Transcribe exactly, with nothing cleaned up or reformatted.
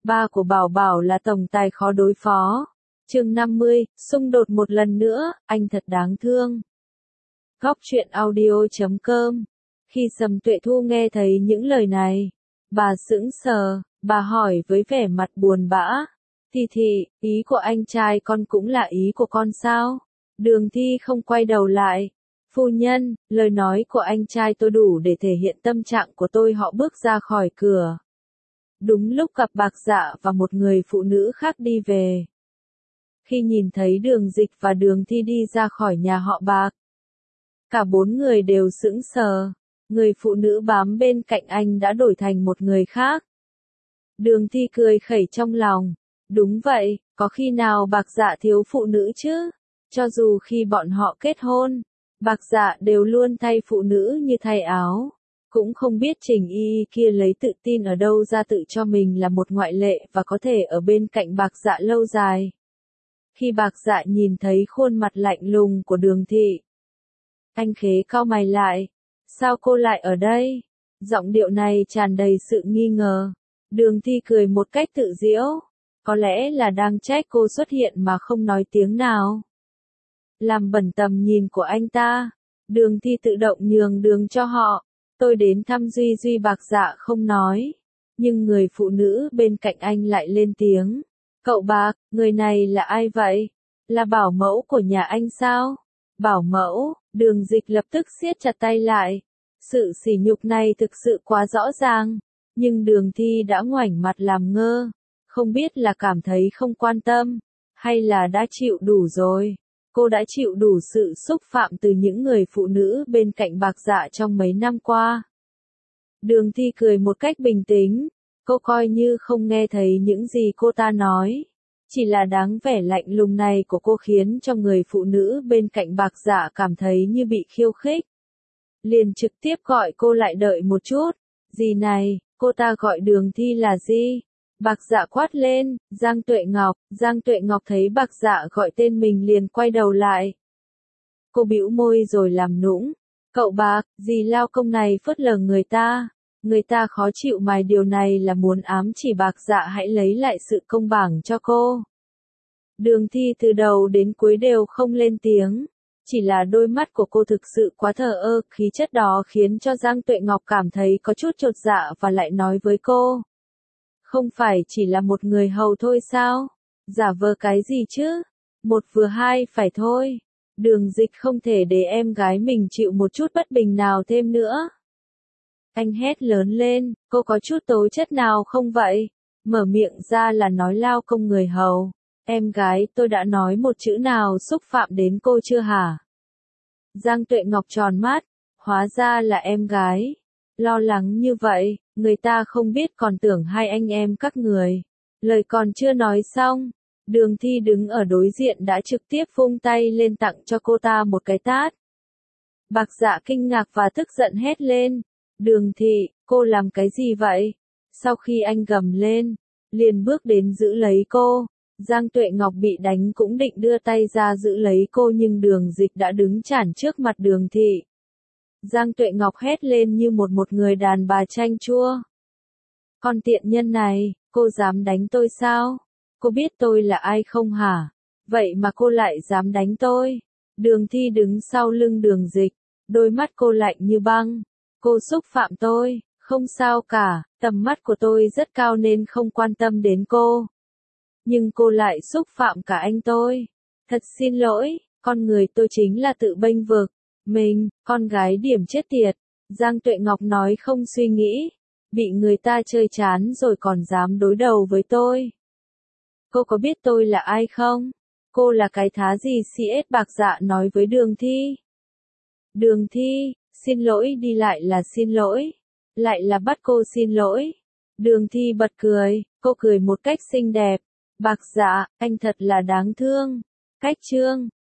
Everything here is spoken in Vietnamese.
Ba của Bảo Bảo là tổng tài khó đối phó. Chương năm mươi, xung đột một lần nữa, anh thật đáng thương. Góc truyện audio chấm com. Khi Sầm Tuệ Thu nghe thấy những lời này, bà sững sờ, bà hỏi với vẻ mặt buồn bã. Thì thì, ý của anh trai con cũng là ý của con sao? Đường Thi không quay đầu lại. Phu nhân, lời nói của anh trai tôi đủ để thể hiện tâm trạng của tôi. Họ bước ra khỏi cửa. Đúng lúc gặp Bạc Dạ và một người phụ nữ khác đi về. Khi nhìn thấy Đường Dịch và Đường Thi đi ra khỏi nhà họ Bạc, cả bốn người đều sững sờ. Người phụ nữ bám bên cạnh anh đã đổi thành một người khác. Đường Thi cười khẩy trong lòng. Đúng vậy, có khi nào Bạc Dạ thiếu phụ nữ chứ? Cho dù khi bọn họ kết hôn, Bạc Dạ đều luôn thay phụ nữ như thay áo. Cũng không biết Trình Y kia lấy tự tin ở đâu ra tự cho mình là một ngoại lệ và có thể ở bên cạnh Bạc Dạ lâu dài. Khi Bạc Dạ nhìn thấy khuôn mặt lạnh lùng của Đường Thị, anh khế cau mày lại. Sao cô lại ở đây? Giọng điệu này tràn đầy sự nghi ngờ. Đường Thi cười một cách tự giễu. Có lẽ là đang trách cô xuất hiện mà không nói tiếng nào. Làm bẩn tầm nhìn của anh ta, Đường Thi tự động nhường đường cho họ. Tôi đến thăm Duy Duy. Bạc Dạ không nói. Nhưng người phụ nữ bên cạnh anh lại lên tiếng. Cậu Bạc, người này là ai vậy? Là bảo mẫu của nhà anh sao? Bảo mẫu, Đường Dịch lập tức siết chặt tay lại. Sự sỉ nhục này thực sự quá rõ ràng. Nhưng Đường Thi đã ngoảnh mặt làm ngơ. Không biết là cảm thấy không quan tâm, hay là đã chịu đủ rồi. Cô đã chịu đủ sự xúc phạm từ những người phụ nữ bên cạnh Bạc Dạ trong mấy năm qua. Đường Thi cười một cách bình tĩnh. Cô coi như không nghe thấy những gì cô ta nói. Chỉ là đáng vẻ lạnh lùng này của cô khiến cho người phụ nữ bên cạnh Bạc Dạ cảm thấy như bị khiêu khích. Liền trực tiếp gọi cô lại đợi một chút. Gì này, cô ta gọi Đường Thi là gì? Bạc Dạ quát lên. Giang Tuệ Ngọc. Giang Tuệ Ngọc thấy Bạc Dạ gọi tên mình liền quay đầu lại. Cô bĩu môi rồi làm nũng. Cậu Bạc, dì lao công này phớt lờ người ta. Người ta khó chịu mà điều này là muốn ám chỉ Bạc Dạ hãy lấy lại sự công bằng cho cô. Đường Thi từ đầu đến cuối đều không lên tiếng. Chỉ là đôi mắt của cô thực sự quá thờ ơ, khí chất đó khiến cho Giang Tuệ Ngọc cảm thấy có chút chột dạ và lại nói với cô. Không phải chỉ là một người hầu thôi sao? Giả vờ cái gì chứ? Một vừa hai phải thôi. Đường Dịch không thể để em gái mình chịu một chút bất bình nào thêm nữa. Anh hét lớn lên, cô có chút tố chất nào không vậy? Mở miệng ra là nói lao công người hầu. Em gái tôi đã nói một chữ nào xúc phạm đến cô chưa hả? Giang Tuệ Ngọc tròn mắt, hóa ra là em gái. Lo lắng như vậy, người ta không biết còn tưởng hai anh em các người. Lời còn chưa nói xong, Đường Thi đứng ở đối diện đã trực tiếp vung tay lên tặng cho cô ta một cái tát. Bạc Dạ kinh ngạc và tức giận hét lên. Đường Thị, cô làm cái gì vậy? Sau khi anh gầm lên, liền bước đến giữ lấy cô. Giang Tuệ Ngọc bị đánh cũng định đưa tay ra giữ lấy cô nhưng Đường Dịch đã đứng chắn trước mặt Đường Thị. Giang Tuệ Ngọc hét lên như một một người đàn bà chanh chua. Con tiện nhân này, cô dám đánh tôi sao? Cô biết tôi là ai không hả? Vậy mà cô lại dám đánh tôi. Đường Thi đứng sau lưng Đường Dịch, đôi mắt cô lạnh như băng. Cô xúc phạm tôi, không sao cả, tầm mắt của tôi rất cao nên không quan tâm đến cô. Nhưng cô lại xúc phạm cả anh tôi. Thật xin lỗi, con người tôi chính là tự bênh vực. Mình, con gái điểm chết tiệt. Giang Tuệ Ngọc nói không suy nghĩ. Bị người ta chơi chán rồi còn dám đối đầu với tôi. Cô có biết tôi là ai không? Cô là cái thá gì xê ét? Bạc Dạ nói với Đường Thi. Đường Thi, xin lỗi đi lại là xin lỗi. Lại là bắt cô xin lỗi. Đường Thi bật cười, cô cười một cách xinh đẹp. Bạc Dạ, anh thật là đáng thương. Cách chương.